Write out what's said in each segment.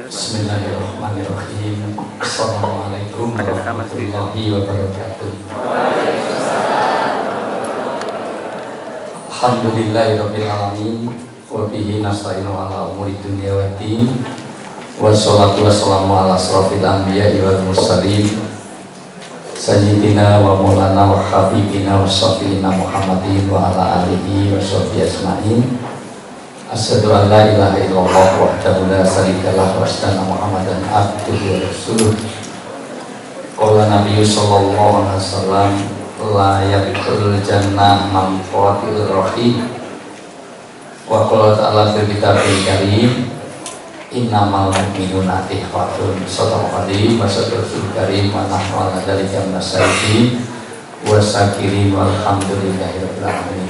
Bismillahirrahmanirrahim. Assalamualaikum warahmatullahi wabarakatuh. Alhamdulillahirabbil alamin wa bihi nasta'inu ala umuri dunya waddin. Wassalatu wassalamu ala asrofil anbiya'i wal mursalin sayyidina wa maulana wa habibina wa syafi'ina Muhammadin wa ala alihi wa sahbihi ajma'in. Asyhadu an la ilaha illallah wahdahu la syarikalah wa asyhadu anna Muhammadan abduhu wa rasuluh. Qala Nabi sallallahu alaihi wasallam la yadkhulul jannah man qatil rahim. Wa qala ta'ala fil kitabil karim innamal mu'minuna ikhwatun. Shadaqallahu wa sadaqal karim wa nahnu ala dzalika minasyahidin wa syakirin walhamdulillahirabbil alamin.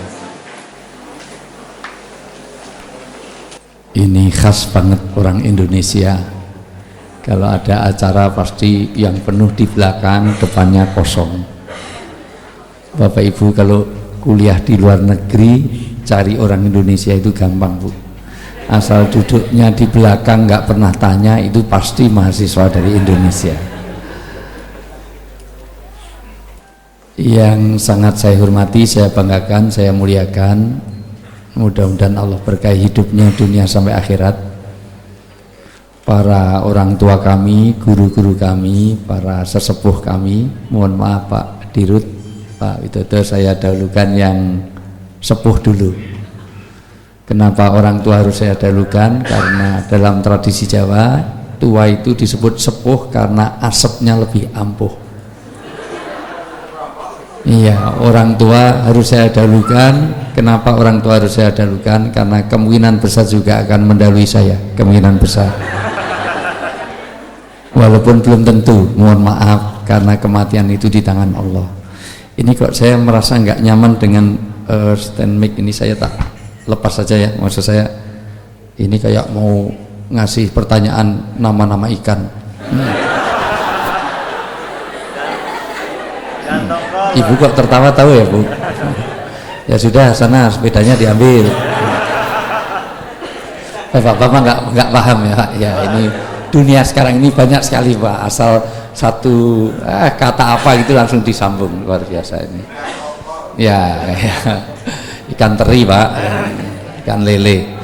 Ini khas banget orang Indonesia. Kalau ada acara pasti yang penuh di belakang, depannya kosong. Bapak Ibu kalau kuliah di luar negeri, cari orang Indonesia itu gampang, Bu. Asal duduknya di belakang nggak pernah tanya, itu pasti mahasiswa dari Indonesia. Yang sangat saya hormati, saya banggakan, saya muliakan, mudah-mudahan Allah berkahi hidupnya dunia sampai akhirat. Para orang tua kami, guru-guru kami, para sesepuh kami, mohon maaf Pak Dirut, Pak Widodo, saya dahulukan yang sepuh dulu. Kenapa orang tua harus saya dahulukan? Karena dalam tradisi Jawa, tua itu disebut sepuh karena asapnya lebih ampuh. Iya, orang tua harus saya dahulukan. Kenapa orang tua harus saya dahulukan? Karena kemungkinan besar juga akan mendahului saya, kemungkinan besar. Walaupun belum tentu, mohon maaf, karena kematian itu di tangan Allah. Ini kok saya merasa nggak nyaman dengan stand mic ini, saya tak lepas saja ya. Maksud saya ini kayak mau ngasih pertanyaan nama-nama ikan. Ibu kok tertawa tahu ya Bu? Ya sudah, sana sepedanya diambil. Bapak-bapak nggak paham ya Pak. Ya ini dunia sekarang ini banyak sekali Pak. Asal satu kata apa gitu langsung disambung, luar biasa ini. Ya, ikan teri Pak, ikan lele.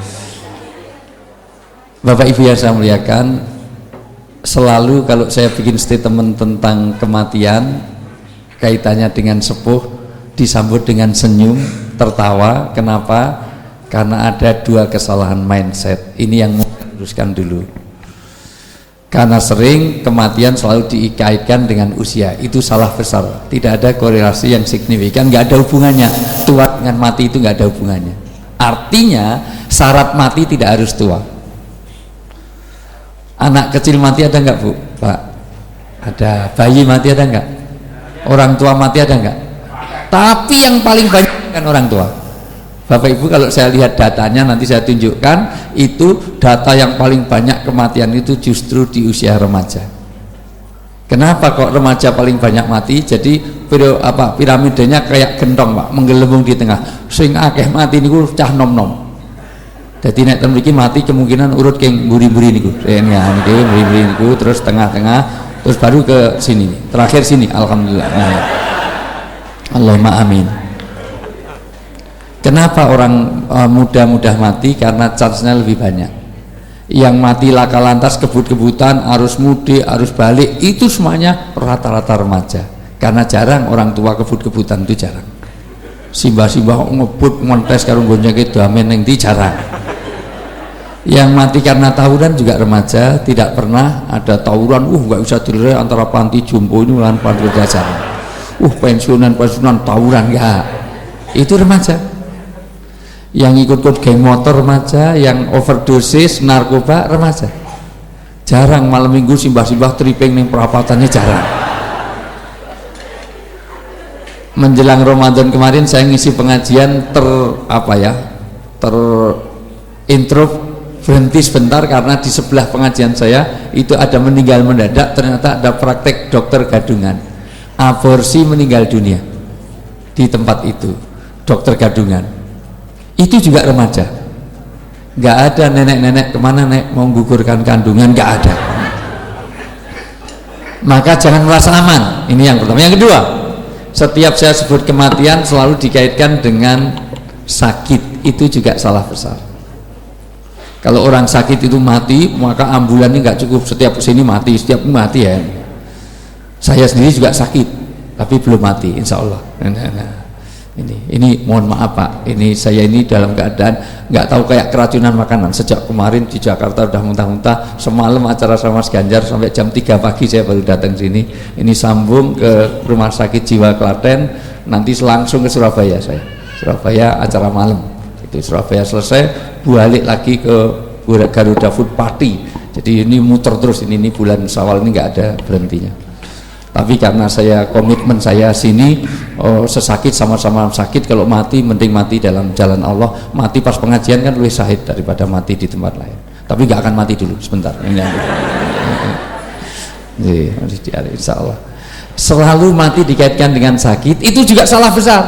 Bapak Ibu yang saya muliakan, selalu kalau saya bikin statement tentang kematian, kaitannya dengan sepuh disambut dengan senyum, tertawa. Kenapa? Karena ada dua kesalahan mindset. Ini yang mau luruskan dulu. Karena sering kematian selalu dikaitkan dengan usia, itu salah besar. Tidak ada korelasi yang signifikan, nggak ada hubungannya. Tua dengan mati itu nggak ada hubungannya. Artinya syarat mati tidak harus tua. Anak kecil mati ada nggak Bu? Pak? Ada. Bayi mati ada nggak? Orang tua mati ada enggak? Tapi yang paling banyak kan orang tua. Bapak Ibu kalau saya lihat datanya nanti saya tunjukkan, itu data yang paling banyak kematian itu justru di usia remaja. Kenapa kok remaja paling banyak mati? Jadi piramidanya kayak gentong Pak, menggelembung di tengah. Sing akeh mati niku cah nom-nom. Jadi nek ten mriki mati kemungkinan urut keng mburi-mburi niku. Ya niki mburi-mburi niku, terus tengah-tengah, terus baru ke sini, terakhir sini, alhamdulillah. Nah, Allahumma amin. Kenapa orang muda-muda mati? Karena chance-nya lebih banyak. Yang mati laka lantas, kebut-kebutan, arus mudik, arus balik, itu semuanya rata-rata remaja. Karena jarang orang tua kebut-kebutan, itu jarang. Simbah-simbah ngebut ngontes karo gonjang itu amin yang di jarang. Yang mati karena tawuran juga remaja. Tidak pernah ada tawuran, nggak bisa dilihat antara panti jompo ini dengan panti jajaran. Pensiunan tawuran, enggak. Itu remaja. Yang ikut geng motor remaja, yang overdosis narkoba remaja. Jarang malam minggu simbah-simbah tripping ning perapatannya, jarang. Menjelang Ramadan kemarin saya ngisi pengajian intro, berhenti sebentar karena di sebelah pengajian saya itu ada meninggal mendadak. Ternyata ada praktek dokter gadungan, aborsi meninggal dunia di tempat itu, dokter gadungan. Itu juga remaja. Nggak ada nenek-nenek kemana nek mau gugurkan kandungan, nggak ada. Maka jangan merasa aman. Ini yang pertama. Yang kedua, setiap saya sebut kematian selalu dikaitkan dengan sakit, itu juga salah besar. Kalau orang sakit itu mati, maka ambulan ini nggak cukup, setiap sini mati, setiap mati ya. Saya sendiri juga sakit, tapi belum mati, insya Allah. Ini mohon maaf Pak, ini saya ini dalam keadaan nggak tahu, kayak keracunan makanan. Sejak kemarin di Jakarta udah muntah-muntah, semalam acara sama Mas Ganjar sampai jam 3 pagi saya baru datang sini. Ini sambung ke Rumah Sakit Jiwa Klaten, nanti langsung ke Surabaya saya. Surabaya acara malam. Itu Surabaya selesai, balik lagi ke Garuda Food Party. Jadi ini muter terus, ini bulan Syawal ini nggak ada berhentinya. Tapi karena saya komitmen saya sini, sesakit sama-sama sakit, kalau mati mending mati dalam jalan Allah. Mati pas pengajian kan lebih syahid daripada mati di tempat lain. Tapi nggak akan mati dulu, sebentar. Insya Allah. Selalu mati dikaitkan dengan sakit, itu juga salah besar.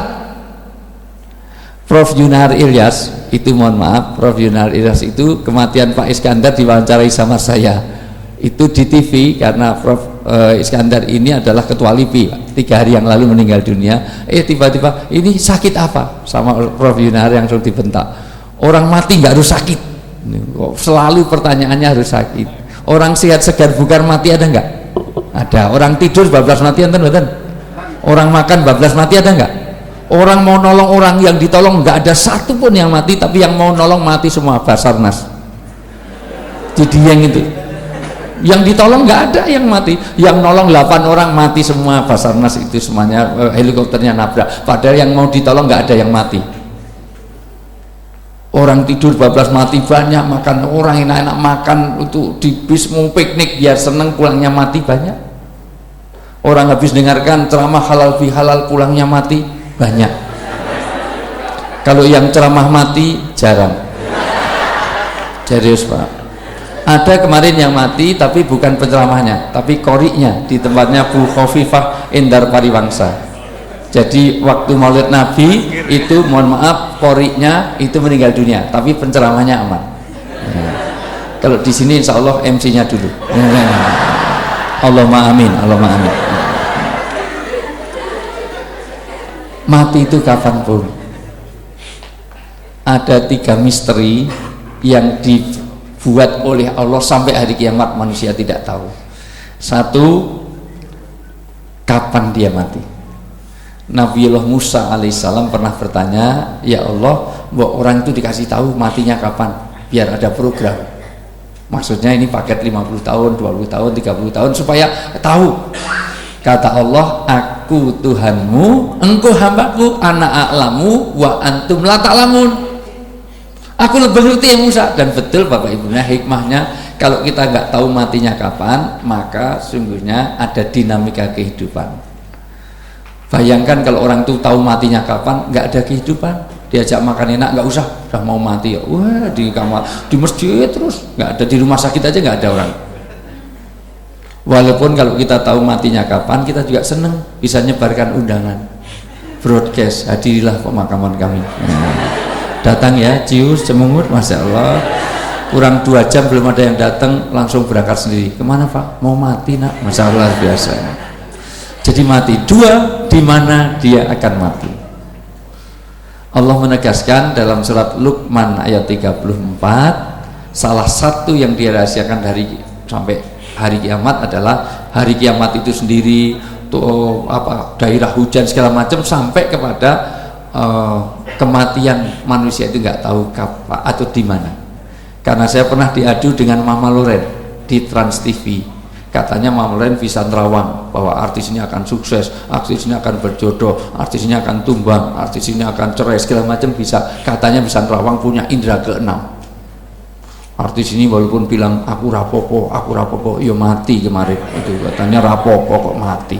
Prof Yunar Ilyas itu, mohon maaf, Prof Yunar Ilyas itu kematian Pak Iskandar diwawancarai sama saya itu di TV, karena Prof Iskandar ini adalah ketua LIPI, 3 hari yang lalu meninggal dunia. Tiba-tiba ini sakit apa, sama Prof Yunar yang sudah dibentak, orang mati nggak harus sakit, selalu pertanyaannya harus sakit. Orang sehat segar bugar mati ada nggak? Ada. Orang tidur bablas mati enten betul? Orang makan bablas mati ada nggak? Orang mau nolong orang yang ditolong nggak ada satu pun yang mati, tapi yang mau nolong mati semua. Basarnas. Jadi yang itu, yang ditolong nggak ada yang mati, yang nolong 8 orang mati semua. Basarnas itu semuanya helikopternya nabrak, padahal yang mau ditolong nggak ada yang mati. Orang tidur bablas mati banyak, makan orang enak-enak makan itu di bis mau piknik biar seneng, pulangnya mati banyak. Orang habis dengarkan ceramah halal bihalal pulangnya mati banyak. Kalau yang ceramah mati jarang. Serius Pak. Ada kemarin yang mati tapi bukan penceramahnya, tapi koriknya di tempatnya Bu Khofifah Endar Pariwangsa. Jadi waktu Maulid Nabi itu, mohon maaf, koriknya itu meninggal dunia, tapi penceramahnya aman. Kalau di sini insya Allah MC-nya dulu. Allahumma amin, Allahumma amin. Mati itu kapanpun. Ada 3 misteri yang dibuat oleh Allah sampai hari kiamat manusia tidak tahu. 1, kapan dia mati. Nabiullah Musa alaihissalam pernah bertanya, ya Allah, bahwa orang itu dikasih tahu matinya kapan, biar ada program. Maksudnya ini paket 50 tahun, 20 tahun, 30 tahun supaya tahu. Kata Allah, aku Tuhanmu, engkau hambaku, ana a'lamu wa antum la ta'lamun. Aku lebih ngerti ya Musa. Dan betul Bapak Ibunya, hikmahnya kalau kita nggak tahu matinya kapan, maka sungguhnya ada dinamika kehidupan. Bayangkan kalau orang itu tahu matinya kapan, nggak ada kehidupan, diajak makan enak nggak usah, udah mau mati ya, wah di kamar, di masjid terus, nggak ada, di rumah sakit aja nggak ada orang. Walaupun kalau kita tahu matinya kapan, kita juga seneng bisa nyebarkan undangan, broadcast, hadirilah pemakaman kami. Datang ya, cius, cemungut, masya Allah. Kurang 2 jam belum ada yang datang, langsung berangkat sendiri. Kemana Pak? Mau mati nak? Masya Allah biasa. Jadi mati. 2, di mana dia akan mati. Allah menegaskan dalam surat Luqman ayat 34, salah satu yang dirahasiakan dari sampai hari kiamat adalah hari kiamat itu sendiri, tuh apa, daerah hujan segala macam, sampai kepada kematian manusia itu nggak tahu kapan atau di mana. Karena saya pernah diadu dengan Mama Loren di Trans TV. Katanya Mama Loren bisa nerawang bahwa artis ini akan sukses, artis ini akan berjodoh, artis ini akan tumbang, artis ini akan cerai, segala macam bisa. Katanya bisa nerawang, punya indera ke-6. Artis ini walaupun bilang aku rapopo, yo mati kemarin itu, katanya rapopo kok mati.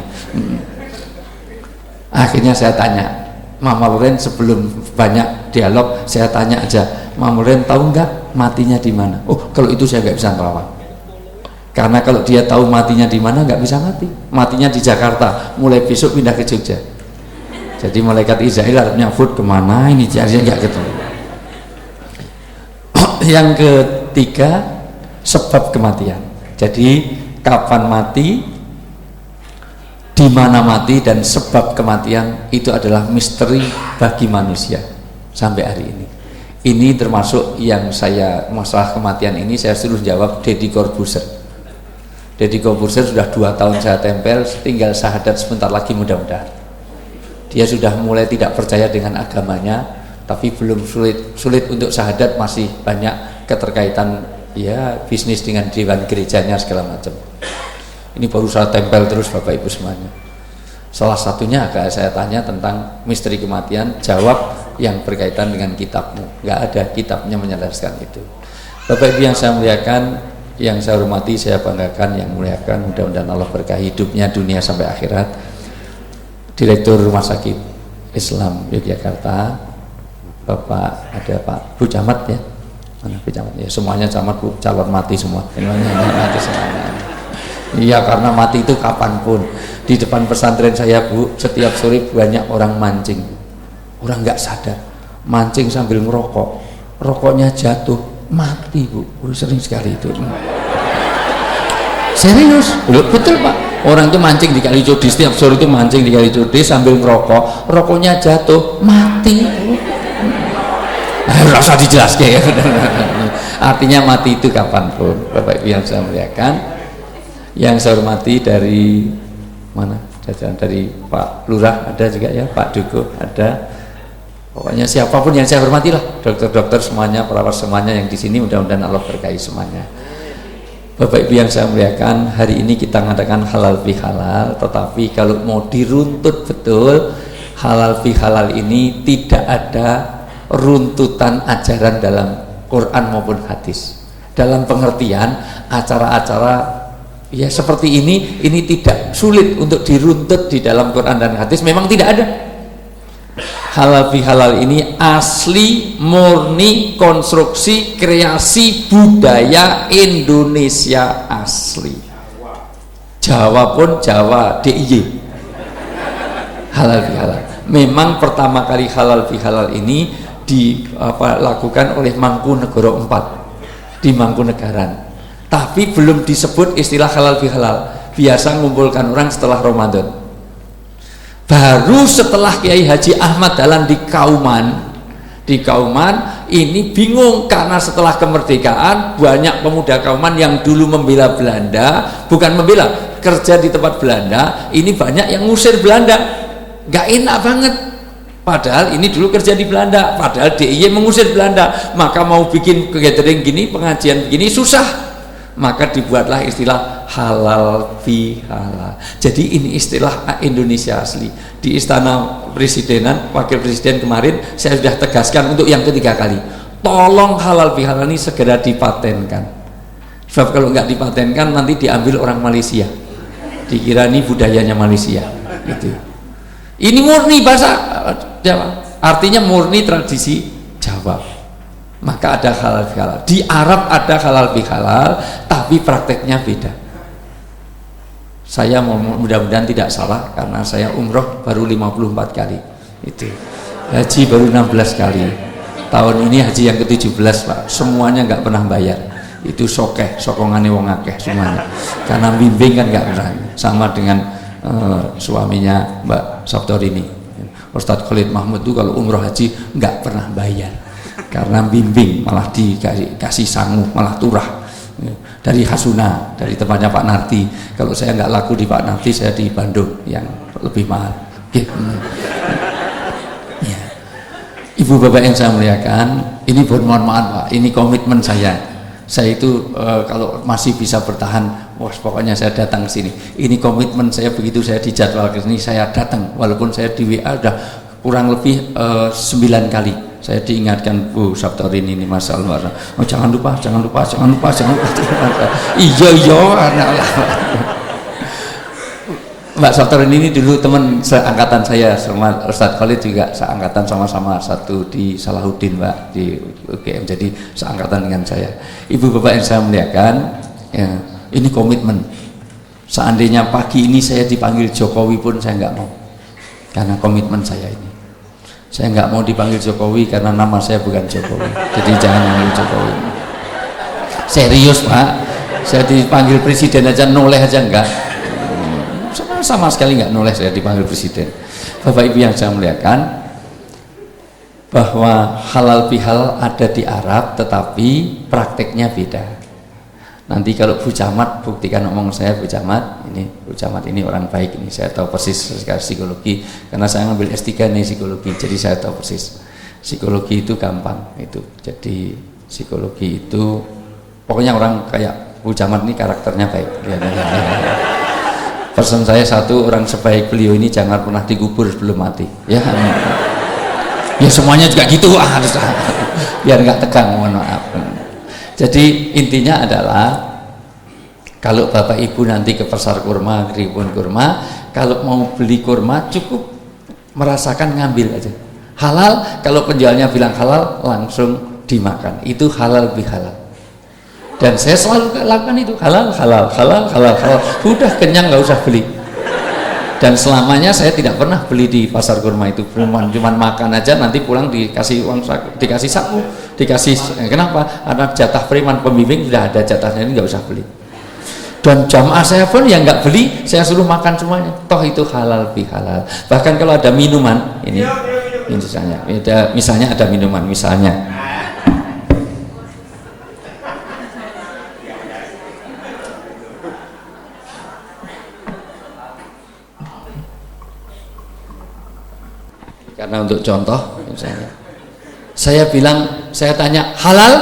Akhirnya saya tanya Mama Loren, sebelum banyak dialog saya tanya aja, Mama Loren tahu nggak matinya di mana? Oh, kalau itu saya nggak bisa nerawang. Karena kalau dia tahu matinya di mana nggak bisa mati. Matinya di Jakarta, mulai besok pindah ke Jogja. Jadi malaikat Israel nyambut kemana ini, jadinya nggak ketemu. Yang ketiga, sebab kematian. Jadi kapan mati, di mana mati, dan sebab kematian itu adalah misteri bagi manusia sampai hari ini. Ini termasuk yang saya, masalah kematian ini saya suruh jawab Deddy Corbuzier. Deddy Corbuzier sudah 2 tahun saya tempel, tinggal syahadat sebentar lagi mudah-mudahan. Dia sudah mulai tidak percaya dengan agamanya, tapi belum sulit untuk syahadat, masih banyak keterkaitan ya bisnis dengan dewan gerejanya segala macam. Ini baru saya tempel terus Bapak Ibu semuanya. Salah satunya agak saya tanya tentang misteri kematian, jawab yang berkaitan dengan kitabmu. Nggak ada kitabnya menjelaskan itu. Bapak Ibu yang saya muliakan, yang saya hormati, saya banggakan, yang muliakan, mudah-mudahan Allah berkahi hidupnya dunia sampai akhirat. Direktur Rumah Sakit Islam Yogyakarta, Bapak ada Pak Bu Camat ya. Mana Bu Camat ya, semuanya camat Bu, calon mati semua. Mati semuanya. Iya, karena mati itu kapanpun. Di depan pesantren saya Bu, setiap sore banyak orang mancing. Orang nggak sadar, mancing sambil ngerokok, rokoknya jatuh, mati Bu. Sering sekali itu. Serius, betul Pak. Orang itu mancing di Kali Cudi, setiap sore itu mancing di Kali Cudi sambil ngerokok, rokoknya jatuh, mati. Rasa dijelaskan ya. Artinya mati itu kapanpun. Bapak Ibu yang saya muliakan, yang saya hormati dari mana? Dari Pak Lurah ada juga ya, Pak Dugo ada. Pokoknya siapapun yang saya hormati lah, dokter-dokter semuanya, perawat semuanya yang di sini, mudah-mudahan Allah berkahi semuanya. Bapak Ibu yang saya muliakan, hari ini kita mengadakan halal bihalal, tetapi kalau mau diruntut betul, halal bihalal ini tidak ada runtutan ajaran dalam Quran maupun hadis. Dalam pengertian acara-acara ya seperti ini tidak sulit untuk diruntut di dalam Quran dan hadis, memang tidak ada. Halal bihalal ini asli murni konstruksi kreasi budaya Indonesia asli. Jawa pun Jawa DIY. Halal bihalal. Memang pertama kali halal bihalal ini dilakukan oleh Mangkunegoro IV di Mangkunegaran. Tapi belum disebut istilah halal bihalal. Biasa mengumpulkan orang setelah Ramadan. Baru setelah Kiai Haji Ahmad Dahlan di Kauman ini bingung karena setelah kemerdekaan banyak pemuda Kauman yang dulu membela Belanda, bukan membela, kerja di tempat Belanda, ini banyak yang ngusir Belanda. Nggak enak banget. Padahal ini dulu kerja di Belanda, padahal DIY mengusir Belanda, maka mau bikin gathering gini, pengajian begini susah. Maka dibuatlah istilah halal bihalal. Jadi ini istilah Indonesia asli. Di Istana Presidenan, Wakil Presiden kemarin saya sudah tegaskan untuk yang ketiga kali, tolong halal bihalal ini segera dipatenkan. Sebab kalau nggak dipatenkan nanti diambil orang Malaysia, dikira ini budayanya Malaysia. Gitu. Ini murni bahasa Jawa, artinya murni tradisi Jawa. Maka ada halal bihalal. Di Arab ada halal bihalal, tapi prakteknya beda. Saya mudah-mudahan tidak salah karena saya umroh baru 54 kali. Itu. Haji baru 16 kali. Tahun ini haji yang ke-17 Pak. Semuanya nggak pernah bayar. Itu sokeh, sokongannya wong akeh semuanya. Karena bimbing kan nggak pernah. Sama dengan suaminya Mbak Sabtorini. Ustadz Khalid Mahmud itu kalau umroh haji nggak pernah bayar. Karena bimbing, malah dikasih sangu, malah turah dari Hasuna, dari tempatnya Pak Narti. Kalau saya nggak laku di Pak Narti, saya di Bandung yang lebih mahal. Ya. Ibu bapak yang saya muliakan, ini mohon maaf Pak, ini komitmen saya. Saya itu kalau masih bisa bertahan, pokoknya saya datang ke sini. Ini komitmen saya, begitu saya dijadwal ke sini, saya datang. Walaupun saya di WA udah kurang lebih 9 kali. Saya diingatkan Bu Sabtorini ini masalah. Oh, jangan lupa. Iya anak lah. Mbak Sabtorini ini dulu teman seangkatan saya sama Ustadz Khalid, juga seangkatan sama-sama satu di Salahuddin Mbak di UGM, jadi seangkatan dengan saya. Ibu bapak yang saya muliakan, ya, ini komitmen. Seandainya pagi ini saya dipanggil Jokowi pun saya nggak mau, karena komitmen saya ini. Saya nggak mau dipanggil Jokowi karena nama saya bukan Jokowi, jadi jangan panggil Jokowi. Serius Pak, saya dipanggil presiden aja noleh aja enggak, sama sekali enggak noleh saya dipanggil presiden. Bapak Ibu yang saya muliakan, bahwa halal bihalal ada di Arab tetapi prakteknya beda. Nanti kalau Bu Camat buktikan omong saya, Bu Camat ini orang baik, ini saya tahu persis sekali psikologi karena saya ngambil S3 nih psikologi, jadi saya tahu persis psikologi itu gampang itu. Jadi psikologi itu pokoknya orang kayak Bu Camat ini karakternya baik. Pesan saya satu, orang sebaik beliau ini jangan pernah dikubur sebelum mati ya. Ya semuanya juga gitu harus biar nggak tegang, mohon maaf. Jadi intinya adalah kalau Bapak Ibu nanti ke pasar kurma, ke kebun kurma, kalau mau beli kurma cukup merasakan ngambil aja. Halal, kalau penjualnya bilang halal langsung dimakan, itu halal bihalal. Dan saya selalu lakukan itu, halal, halal, halal, halal, halal. Udah kenyang nggak usah beli. Dan selamanya saya tidak pernah beli di pasar kurma itu, cuma makan aja, nanti pulang dikasih uang saku, dikasih saku, dikasih. Kenapa? Karena jatah preman pembimbing sudah ada jatahnya, ini nggak usah beli. Dan jamaah saya pun yang nggak beli, saya suruh makan semuanya. Toh itu halal bihalal. Bahkan kalau ada minuman, ini misalnya ada minuman, misalnya. Karena untuk contoh misalnya saya bilang, saya tanya halal,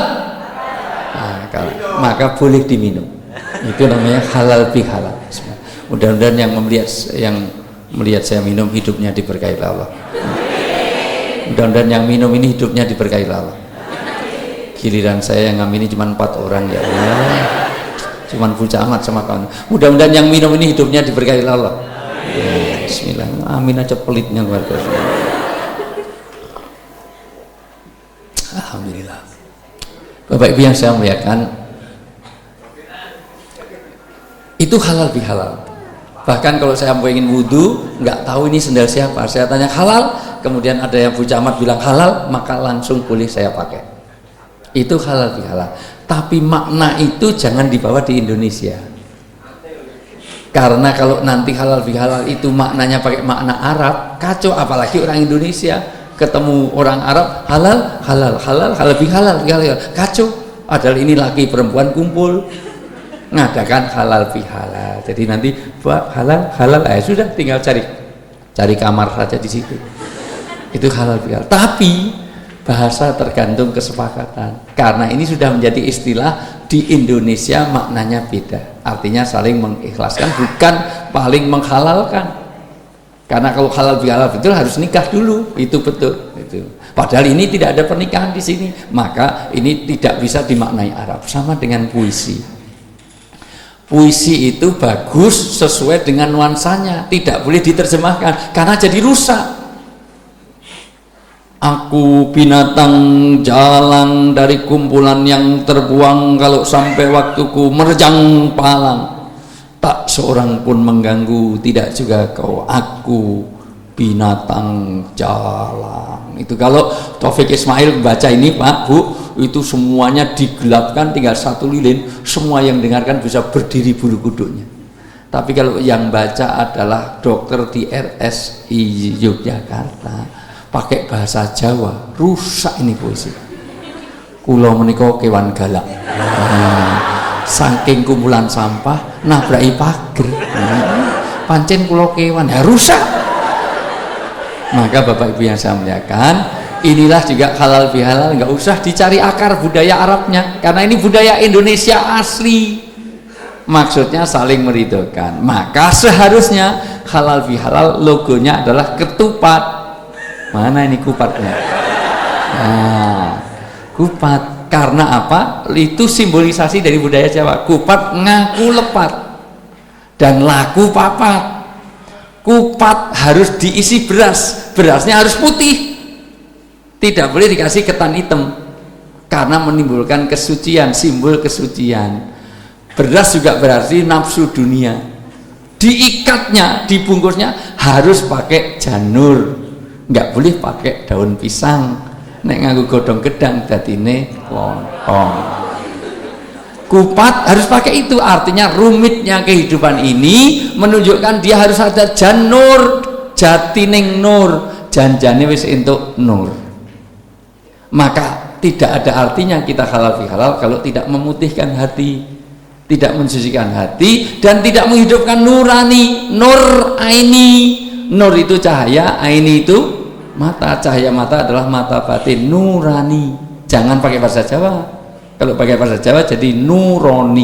nah, maka boleh diminum, itu namanya halal bihalal. Mudah-mudahan yang melihat saya minum hidupnya diberkahi Allah. Mudah-mudahan yang minum ini hidupnya diberkahi Allah. Giliran saya yang ngamini cuma 4 orang ya Allah, cuma Bu Camat sama kawan. Mudah-mudahan yang minum ini hidupnya diberkahi Allah. Ya, bismillah, amin aja pelitnya luar biasa. Alhamdulillah. Bapak Ibu yang saya muliakan, itu halal bihalal. Bahkan kalau saya mau ingin wudhu, nggak tahu ini sendal siapa, saya tanya halal, kemudian ada yang Bu Camat bilang halal, maka langsung boleh saya pakai. Itu halal bihalal. Tapi makna itu jangan dibawa di Indonesia. Karena kalau nanti halal bihalal itu maknanya pakai makna Arab, kacau, apalagi orang Indonesia. Ketemu orang Arab, halal, halal, halal, halal bihalal, kacau. Padahal ini laki perempuan kumpul ngadakan halal bihalal. Jadi nanti buat halal, halal, sudah tinggal cari kamar saja di situ. Itu halal bihalal. Tapi bahasa tergantung kesepakatan. Karena ini sudah menjadi istilah di Indonesia, maknanya beda. Artinya saling mengikhlaskan, bukan paling menghalalkan. Karena kalau halal bihalal betul harus nikah dulu, itu betul. Itu. Padahal ini tidak ada pernikahan di sini, maka ini tidak bisa dimaknai Arab. Sama dengan puisi. Puisi itu bagus sesuai dengan nuansanya, tidak boleh diterjemahkan karena jadi rusak. Aku binatang jalang dari kumpulan yang terbuang, kalau sampai waktuku menerjang palang. Tak seorang pun mengganggu, tidak juga kau, aku binatang jalang. Itu kalau Taufik Ismail baca ini Pak Bu, itu semuanya digelapkan, tinggal 1 lilin, semua yang dengarkan bisa berdiri bulu kuduknya. Tapi kalau yang baca adalah dokter di RSI Yogyakarta, pakai bahasa Jawa, rusak ini puisi. Kula menika kewan galak. Saking kumpulan sampah nabraki pager, pancen kula kewan, rusak. Maka Bapak Ibu yang saya muliakan, inilah juga halal bihalal, nggak usah dicari akar budaya Arabnya, karena ini budaya Indonesia asli. Maksudnya saling meridhokan. Maka seharusnya halal bihalal logonya adalah ketupat. Mana ini kupatnya? Nah, kupat. Karena apa? Itu simbolisasi dari budaya Jawa. Kupat ngaku lepat dan laku papat. Kupat harus diisi beras, berasnya harus putih, tidak boleh dikasih ketan hitam karena menimbulkan kesucian, simbol kesucian. Beras juga berarti nafsu dunia. Diikatnya, dibungkusnya harus pakai janur, nggak boleh pakai daun pisang. Nek nganggo godhong gedang dadine lontong. Kupat harus pakai itu, artinya rumitnya kehidupan ini menunjukkan dia harus ada jan nur, jati ning nur, janjane wis entuk nur. Maka tidak ada artinya kita halal fi halal kalau tidak memutihkan hati, tidak mensucikan hati, dan tidak menghidupkan nurani, nur aini. Nur itu cahaya, aini itu mata. Cahaya mata adalah mata batin, nurani. Jangan pakai bahasa Jawa. Kalau pakai bahasa Jawa jadi nuroni.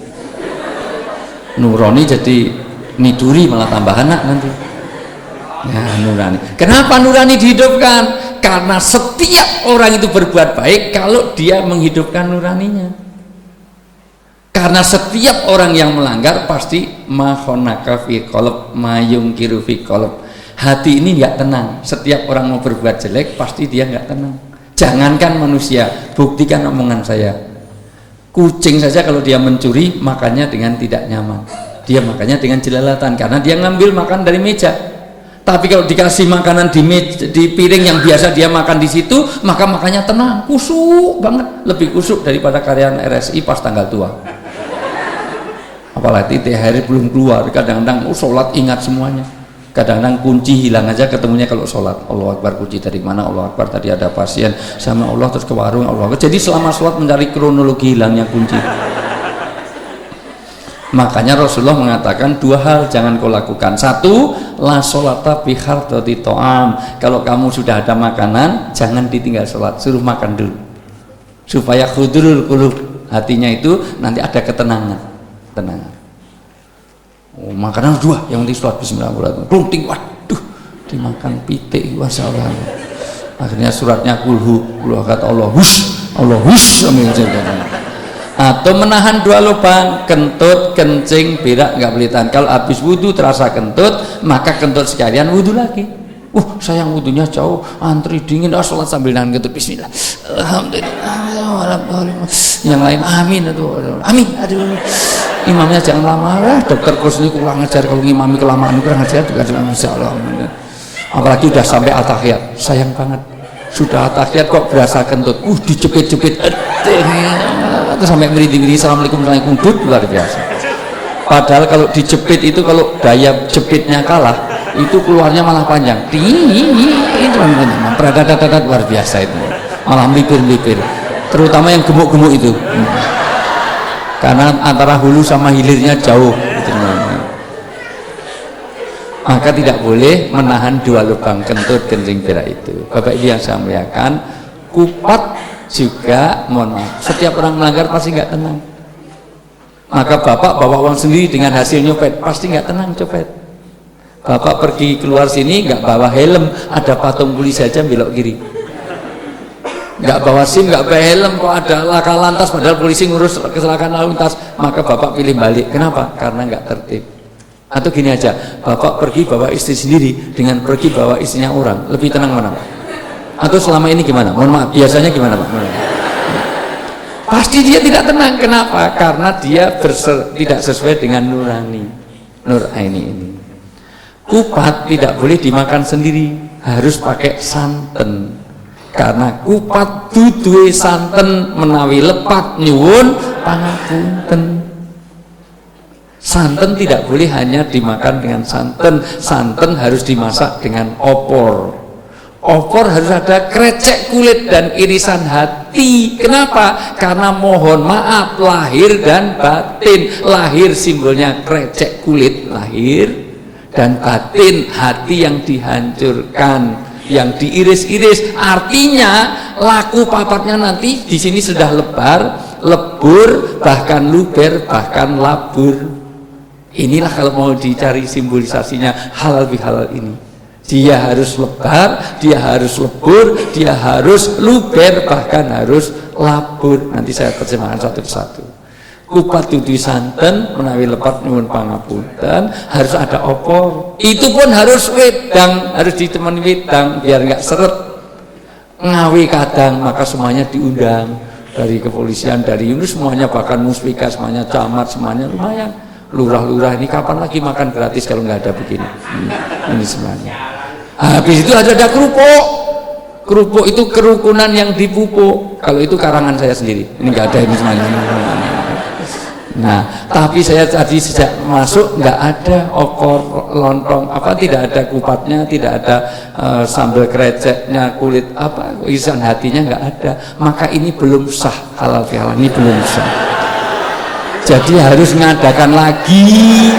Nuroni jadi niduri, malah tambah anak nanti. Ya, nurani. Kenapa nurani dihidupkan? Karena setiap orang itu berbuat baik kalau dia menghidupkan nuraninya. Karena setiap orang yang melanggar pasti mahonaka fi qalb mayungkiru fi qalb. Hati ini nggak tenang. Setiap orang mau berbuat jelek pasti dia nggak tenang. Jangankan manusia, buktikan omongan saya. Kucing saja kalau dia mencuri makannya dengan tidak nyaman, dia makannya dengan jelalatan karena dia ngambil makan dari meja. Tapi kalau dikasih makanan di piring yang biasa dia makan di situ, maka makannya tenang, kusuk banget, lebih kusuk daripada karyawan RSI pas tanggal tua. Apalagi THR belum keluar, kadang-kadang sholat ingat semuanya. Kadang-kadang kunci hilang aja ketemunya kalau sholat. Allah Akbar, kunci dari mana? Allah Akbar, tadi ada pasien sama Allah terus ke warung, Allah Akbar. Jadi selama sholat mencari kronologi hilangnya kunci. Makanya Rasulullah mengatakan dua hal jangan kau lakukan. Satu, la sholata bi khardati to'am. Kalau kamu sudah ada makanan, jangan ditinggal sholat, suruh makan dulu supaya khudurul qulub, hatinya itu nanti ada ketenangan. Oh, makanan dua, yang penting sholat bismillahirrahmanirrahim. Bunting, waduh, dimakan pitik, masalah. Akhirnya suratnya kulhu, kata Allah, hush, atau menahan dua lubang, kentut, kencing, berak nggak boleh tahan. Kalau habis wudhu terasa kentut, maka kentut sekalian wudhu lagi. Sayang wudhunya jauh, antri dingin, sholat sambil nahan kentut, bismillah, alhamdulillah, yang lain amin, amin, aduh. Imamnya jangan lama, dokter kurs ini kurang ajar kalau ngimami kelamaan, kurang ajar juga insya Allah. Apalagi udah sampai at-tahiyat, sayang banget sudah at-tahiyat kok berasa kentut, dijepit-jepit, terus sampai merinding-merinding, assalamualaikum warahmatullahi wabarakatuh, luar biasa. Padahal kalau dijepit itu, kalau daya jepitnya kalah, itu keluarnya malah panjang, itu luar biasa itu, malah melipir-melipir, terutama yang gemuk-gemuk itu. Karena antara hulu sama hilirnya jauh, maka tidak boleh menahan dua lubang, kentut, kencing, berak itu. Bapak Ibu yang saya muliakan, kupat juga, mohon maaf, setiap orang melanggar pasti nggak tenang. Maka bapak bawa uang sendiri dengan hasil nyopet, pasti nggak tenang copet. Bapak pergi keluar sini nggak bawa helm, ada patung polisi saja belok kiri. Nggak bawa SIM, nggak bawa helm, kok ada laka lantas padahal polisi ngurus kecelakaan lalu lintas, maka bapak pilih balik. Kenapa? Karena nggak tertib. Atau gini aja, bapak pergi bawa istri sendiri dengan pergi bawa istrinya orang, lebih tenang mana Pak? Atau selama ini gimana? Mohon maaf, biasanya gimana Pak? Pasti dia tidak tenang. Kenapa? Karena dia tidak sesuai dengan nurani, nur aini ini. Kupat tidak boleh dimakan sendiri, harus pakai santen. Karena kupat duduhe santen menawi lepat nyuwun pangapunten. Santen tidak boleh hanya dimakan dengan santen, santen harus dimasak dengan opor. Opor harus ada krecek kulit dan irisan hati. Kenapa? Karena mohon maaf, lahir dan batin. Lahir simbolnya krecek kulit, lahir, dan batin hati yang dihancurkan, yang diiris-iris. Artinya laku papatnya nanti di sini sudah lebar, lebur, bahkan luber, bahkan labur. Inilah kalau mau dicari simbolisasinya halal bihalal ini. Dia harus lebar, dia harus lebur, dia harus luber, bahkan harus labur. Nanti saya terjemahkan satu persatu. Kupat dudu santen menawi lepat nyuwun pangapunten, harus ada opor. Itu pun harus wedang, harus ditemani wedang biar nggak seret. Ngawi kadang, maka semuanya diundang dari kepolisian, dari Yunus semuanya, bahkan muspika semuanya, camat semuanya, lumayan. Lurah-lurah ini kapan lagi makan gratis kalau nggak ada begini? Ini semuanya. Habis itu ada kerupuk. Kerupuk itu kerukunan yang dipupuk. Kalau itu karangan saya sendiri. Ini nggak ada ini semuanya. Nah, tapi saya tadi sejak masuk nggak ada opor, lontong, apa, tidak ada kupatnya, tidak ada sambal kreceknya, kulit apa, irisan hatinya nggak ada. Maka ini belum sah, halal bihalal ini belum sah. Jadi harus ngadakan lagi,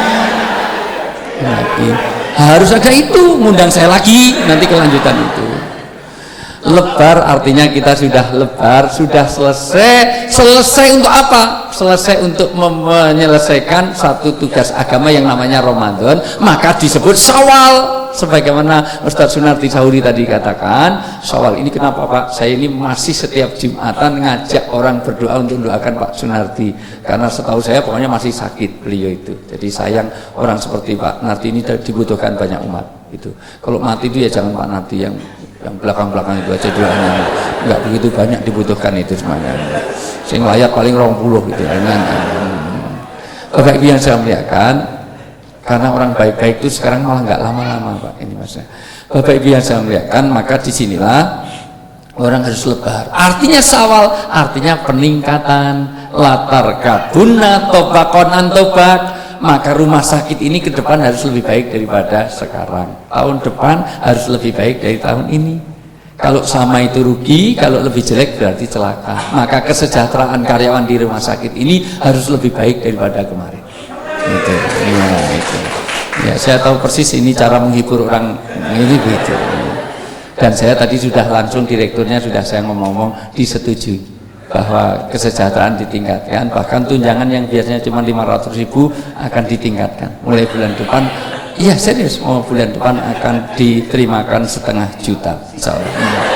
harus ada itu, ngundang saya lagi, nanti kelanjutan itu. Lebar artinya kita sudah lebar, sudah selesai untuk apa? Selesai untuk menyelesaikan satu tugas agama yang namanya Ramadan, maka disebut Syawal. Sebagaimana Ustadz Sunarti Sahuri tadi katakan, Syawal ini kenapa Pak? Saya ini masih setiap Jumatan ngajak orang berdoa untuk mendoakan Pak Sunarti, karena setahu saya pokoknya masih sakit beliau itu. Jadi sayang orang seperti Pak Narti ini dibutuhkan banyak umat itu. Kalau mati itu ya jangan Pak Narti, yang belakang-belakang itu aja doanya, nggak begitu banyak dibutuhkan itu semuanya. Sing layak paling 20 gitu kan. Bapak Ibu yang saya muliakan, karena orang baik-baik itu sekarang malah nggak lama-lama Pak ini Mas. Bapak Ibu yang saya muliakan, maka disinilah orang harus lebar. Artinya Syawal, artinya peningkatan. Latar kabuna tobakon antobak. Maka rumah sakit ini ke depan harus lebih baik daripada sekarang. Tahun depan harus lebih baik dari tahun ini. Kalau sama itu rugi, kalau lebih jelek berarti celaka. Maka kesejahteraan karyawan di rumah sakit ini harus lebih baik daripada kemarin. Itu. Ya, itu. Ya, saya tahu persis ini cara menghibur orang ini begitu. Dan saya tadi sudah langsung direkturnya sudah saya ngomong-ngomong disetujui bahwa kesejahteraan ditingkatkan, bahkan tunjangan yang biasanya cuma 500.000 akan ditingkatkan mulai bulan depan. Iya serius, mau bulan depan akan diterimakan 500.000 insyaallah.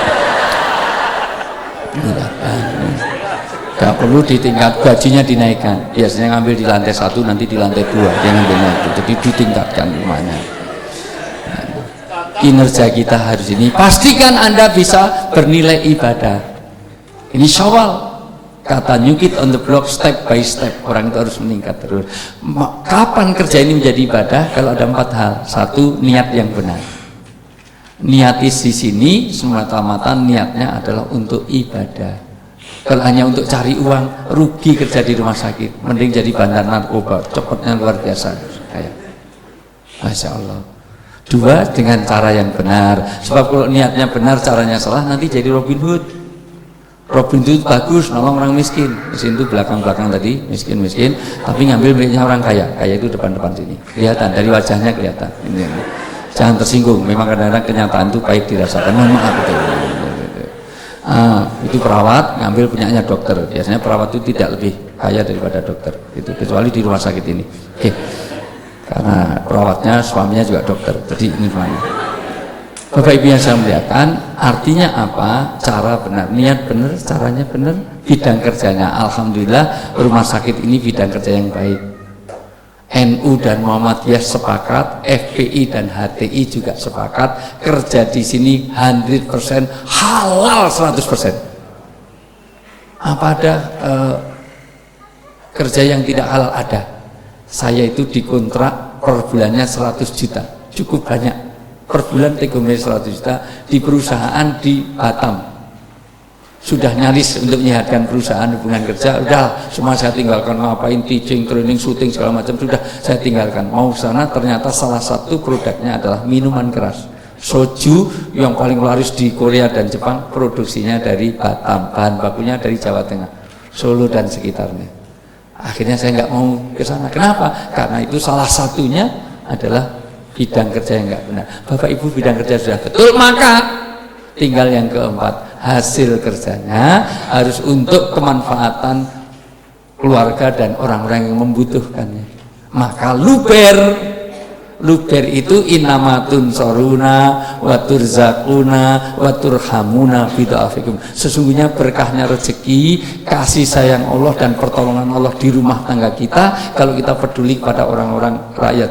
Gak perlu ditingkat, gajinya dinaikkan. Biasanya ngambil di lantai 1, nanti di lantai 2 dia ngambilnya itu, jadi ditingkatkan rumahnya. Kinerja kita harus ini, pastikan Anda bisa bernilai ibadah. Ini Syawal, kata new kid on the block, step by step. Orang itu harus meningkat terus. Kapan kerja ini menjadi ibadah? Kalau ada 4 hal. 1, niat yang benar. Niatis di sini semata-mata niatnya adalah untuk ibadah. Kalau hanya untuk cari uang, rugi kerja di rumah sakit. Mending jadi bandar narkoba, cepatnya luar biasa. Kayak, Masya Allah. 2, dengan cara yang benar. Sebab kalau niatnya benar, caranya salah, nanti jadi Robin Hood. Robin Hood bagus, nolong orang miskin. Di sini tuh belakang-belakang tadi miskin-miskin, tapi ngambil miliknya orang kaya. Kaya itu depan-depan sini. Kelihatan dari wajahnya kelihatan. Ini. Jangan tersinggung. Memang kadang-kadang kenyataan itu pahit dirasakan. Mohon maaf itu. Itu perawat ngambil punyanya dokter. Biasanya perawat itu tidak lebih kaya daripada dokter. Itu kecuali di rumah sakit ini. Oke. Karena perawatnya suaminya juga dokter. Jadi ini semuanya. Bapak Ibu yang saya muliakan, artinya apa? Cara benar, niat benar, caranya benar, bidang kerjanya. Alhamdulillah rumah sakit ini bidang kerja yang baik. NU dan Muhammadiyah sepakat, FPI dan HTI juga sepakat, kerja di sini 100% halal 100%. Apa ada kerja yang tidak halal? Ada. Saya itu dikontrak per bulannya 100 juta, cukup banyak. Per bulan tegomnya 100 juta di perusahaan di Batam. Sudah nyaris untuk menyehatkan perusahaan hubungan kerja, udah semua saya tinggalkan, ngapain teaching, training, syuting segala macam sudah saya tinggalkan. Mau sana ternyata salah satu produknya adalah minuman keras. Soju yang paling laris di Korea dan Jepang produksinya dari Batam, bahan bakunya dari Jawa Tengah, Solo dan sekitarnya. Akhirnya saya nggak mau ke sana. Kenapa? Karena itu salah satunya adalah bidang kerja yang nggak benar. Bapak Ibu bidang kerja sudah betul, maka tinggal yang keempat, hasil kerjanya harus untuk kemanfaatan keluarga dan orang-orang yang membutuhkannya. Maka luber itu inamatun soruna watur zakuna watur hamuna bida'afikum. Sesungguhnya berkahnya rezeki, kasih sayang Allah dan pertolongan Allah di rumah tangga kita kalau kita peduli pada orang-orang rakyat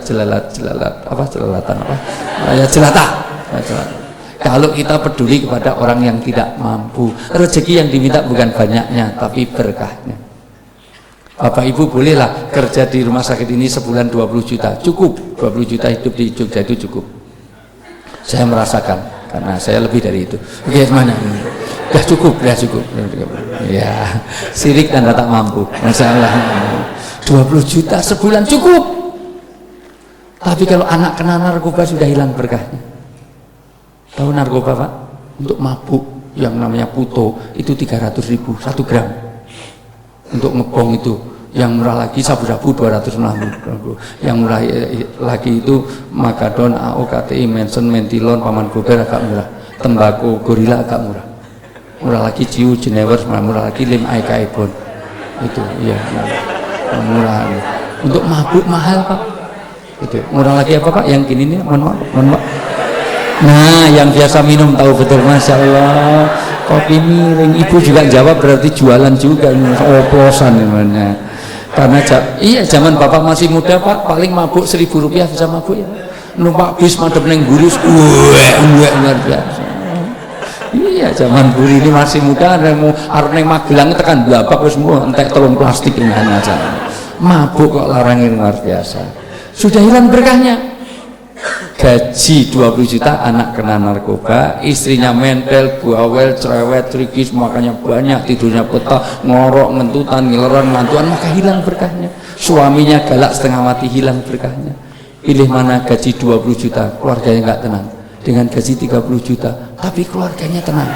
rakyat jelata. Kalau kita peduli kepada orang yang tidak mampu, rezeki yang diminta bukan banyaknya tapi berkahnya. Bapak Ibu bolehlah kerja di rumah sakit ini sebulan 20 juta, cukup. 20 juta hidup di Jogja itu cukup. Saya merasakan, karena saya lebih dari itu. Oke, mana? Udah cukup. Ya, sirik dan tak mampu. Masalah 20 juta sebulan cukup. Tapi kalau anak kena narkoba sudah hilang berkahnya. Tahu narkoba Pak? Untuk mabuk yang namanya puto itu 300.000 1 gram. Untuk ngebong itu yang murah lagi sabu-sabu 260. Yang murah lagi itu Makadon, AOKTI, Manson, Mentilon, Paman Gober agak murah. Tembakau Gorilla agak murah. Murah lagi Ciu, Jenewers, murah lagi Lim Aika Ibon. Itu iya murah. Untuk mabuk mahal Pak. Itu murah lagi apa Pak? Yang gini nih, mohon maaf. Nah, yang biasa minum tahu betul, Masya Allah. Kopi miring, ibu juga jawab berarti jualan juga, oplosan namanya. Karena iya zaman bapak masih muda Pak, paling mabuk 1.000 rupiah bisa mabuk ya. Numpak bis madep neng Gurus, luar biasa. Iya zaman Buri ini masih muda, arep neng Magelang tekan babak wis semua entek tolong plastik ini aja. Mabuk kok larangin luar biasa. Sudah hilang berkahnya. Gaji 20 juta, anak kena narkoba, istrinya mentel, bawel, cerewet, trikis, makanya banyak, tidurnya peta, ngorok, ngentutan, ngileran, ngantuan, maka hilang berkahnya. Suaminya galak setengah mati, hilang berkahnya. Pilih mana gaji 20 juta, keluarganya nggak tenang. Dengan gaji 30 juta, tapi keluarganya tenang.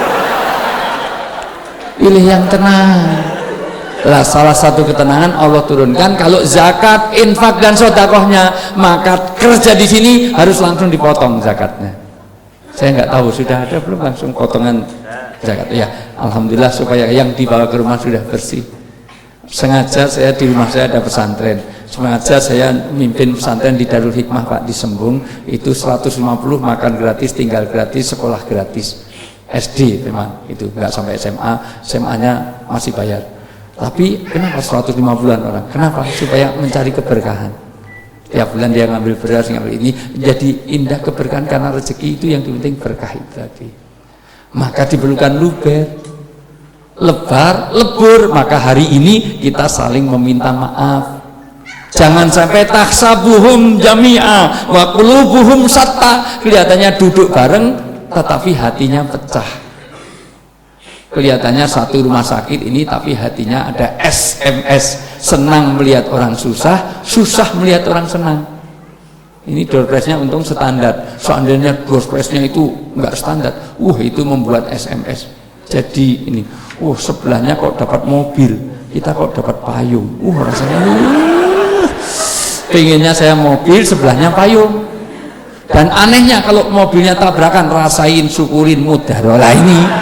Pilih yang tenang. Lah salah satu ketenangan Allah turunkan kalau zakat, infak dan sodakohnya, maka kerja di sini harus langsung dipotong zakatnya. Saya nggak tahu sudah ada belum langsung potongan zakat. Ya, alhamdulillah supaya yang dibawa ke rumah sudah bersih. Sengaja saya di rumah saya ada pesantren. Sengaja saya mimpin pesantren di Darul Hikmah Pak di Sembung, itu 150 makan gratis, tinggal gratis, sekolah gratis. SD memang itu nggak sampai SMA-nya masih bayar. Tapi kenapa 150-an orang? Kenapa? Supaya mencari keberkahan. Tiap bulan dia ngambil beras, ngambil ini, jadi indah keberkahan karena rezeki itu yang penting berkah itu tadi. Maka diperlukan luber, lebar, lebur. Maka hari ini kita saling meminta maaf. Jangan sampai tahsabuhum jami'a wa qulubuhum satta. Kelihatannya duduk bareng, tetapi hatinya pecah. Kelihatannya satu rumah sakit ini, tapi hatinya ada SMS, senang melihat orang susah, susah melihat orang senang. Ini door prize-nya untung standar. Seandainya door prize-nya itu enggak standar, itu membuat SMS. Jadi ini, sebelahnya kok dapat mobil, kita kok dapat payung. Rasanya pengennya saya mobil, sebelahnya payung. Dan anehnya kalau mobilnya tabrakan, rasain, syukurin, mudarolah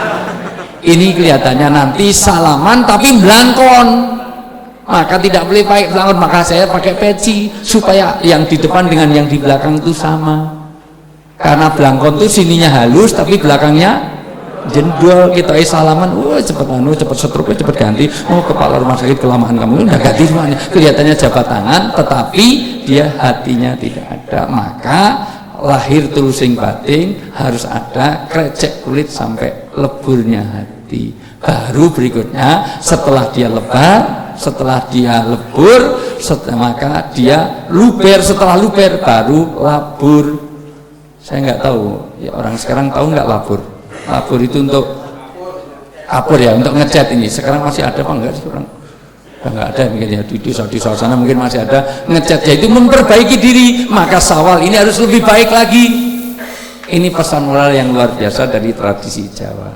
ini kelihatannya nanti salaman tapi belangkon, maka tidak boleh pakai belangkon, maka saya pakai peci supaya yang di depan dengan yang di belakang itu sama. Karena belangkon itu sininya halus tapi belakangnya jendol. Kita salaman, cepet stroke, cepet ganti. Kepala rumah sakit kelamaan kamu udah ganti semuanya. Kelihatannya jabat tangan tetapi dia hatinya tidak ada. Maka lahir tulusing bating harus ada krecek kulit sampai leburnya hati. Baru berikutnya setelah dia lebar, setelah dia lebur, maka dia luber. Setelah luber baru labur. Saya nggak tahu ya, orang sekarang tahu nggak labur? Labur itu untuk apur ya, untuk ngecat ini. Sekarang masih ada apa enggak sih orang? Nggak ada mungkin ya, di sana mungkin masih ada ngecat, yaitu memperbaiki diri. Maka Syawal ini harus lebih baik lagi. Ini pesan moral yang luar biasa dari tradisi Jawa,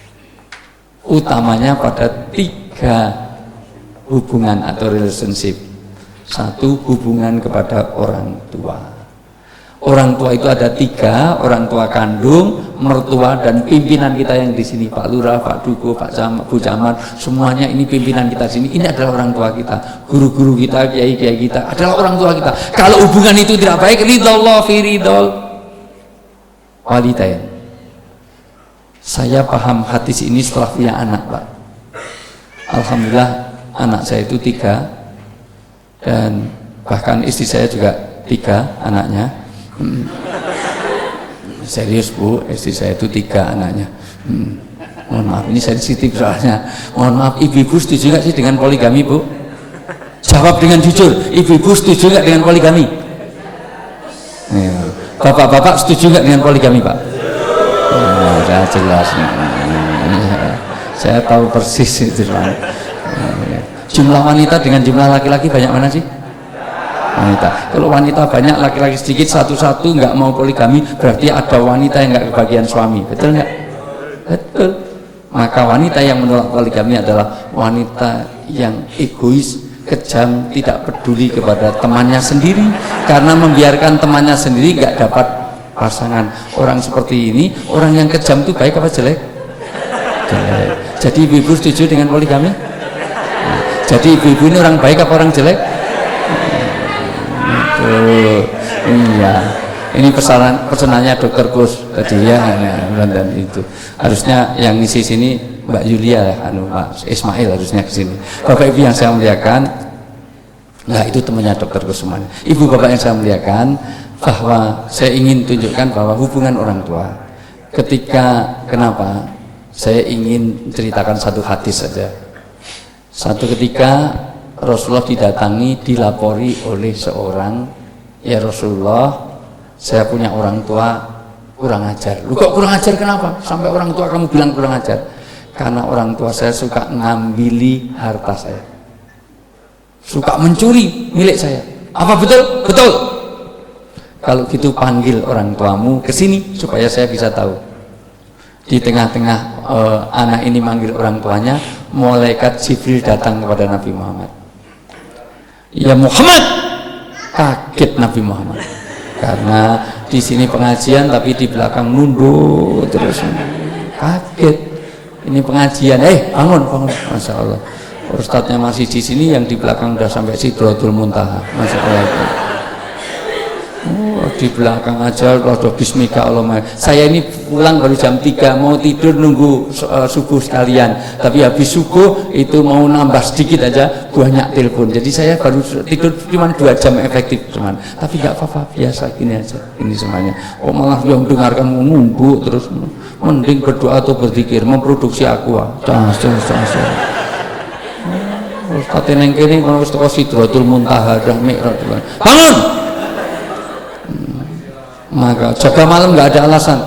utamanya pada 3 hubungan atau relationship. 1, hubungan kepada orang tua. Orang tua itu ada 3, orang tua kandung, mertua, dan pimpinan kita yang di sini, Pak Lurah, Pak Duko, Bu Camat, semuanya ini pimpinan kita di sini. Ini adalah orang tua kita, guru-guru kita, kiai-kiai kita adalah orang tua kita. Kalau hubungan itu tidak baik, ridallah fi ridal walidain. Saya paham hadis ini setelah punya anak, Pak. Alhamdulillah anak saya itu 3, dan bahkan istri saya juga 3 anaknya. Serius Bu, istri saya itu 3 anaknya. Mohon maaf, ini sensitif soalnya. Mohon maaf, ibu-ibu setuju nggak sih dengan poligami Bu? Jawab dengan jujur, ibu-ibu setuju nggak dengan poligami? Bapak-bapak setuju nggak dengan poligami Pak? Sudah jelas. Saya tahu persis itu. Jumlah wanita dengan jumlah laki-laki banyak mana sih? Wanita. Kalau wanita banyak, laki-laki sedikit, satu-satu nggak mau poligami, berarti ada wanita yang nggak kebagian suami. Betul nggak? Betul. Maka wanita yang menolak poligami adalah wanita yang egois, kejam, tidak peduli kepada temannya sendiri, karena membiarkan temannya sendiri nggak dapat pasangan. Orang seperti ini, orang yang kejam itu baik apa jelek? Jelek. Jadi ibu-ibu setuju dengan poligami? Jadi ibu-ibu ini orang baik apa orang jelek? Iya, ini pesanannya Dokter Gus tadi ya, dan itu harusnya yang ngisi sini Mbak Yulia, Pak Ismail harusnya ke sini. Bapak Ibu yang saya muliakan, nah itu temannya Dokter Gus semuanya. Ibu Bapak yang saya muliakan, bahwa saya ingin tunjukkan bahwa hubungan orang tua, ketika kenapa saya ingin ceritakan satu hadis saja. Satu ketika Rasulullah didatangi, dilapori oleh seorang, ya Rasulullah, saya punya orang tua kurang ajar. Lu kok kurang ajar kenapa? Sampai orang tua kamu bilang kurang ajar? Karena orang tua saya suka ngambili harta saya, suka mencuri milik saya. Apa betul? Betul. Kalau gitu panggil orang tuamu ke sini supaya saya bisa tahu. Di tengah-tengah anak ini manggil orang tuanya, malaikat Jibril datang kepada Nabi Muhammad. Ya Muhammad, kaget Nabi Muhammad karena di sini pengajian tapi di belakang nunduk terus, kaget. Ini pengajian, bangun, masya Allah. Ustadznya masih di sini, yang di belakang udah sampai Sidratul Muntaha, masya Allah. Di belakang aja udah bismillah. Saya ini pulang baru jam 3, mau tidur nunggu subuh sekalian, tapi habis subuh itu mau nambah sedikit aja banyak telepon, jadi saya baru tidur cuma 2 jam efektif teman. Tapi nggak apa-apa, biasa gini aja ini semuanya. Malah yang dengarkan nunggu terus, mending berdoa atau berzikir, memproduksi aqua. Ustaz neng kene kalau Sidratul Muntaha dah mikrot. Bangun. Maka jaga malam nggak ada alasan.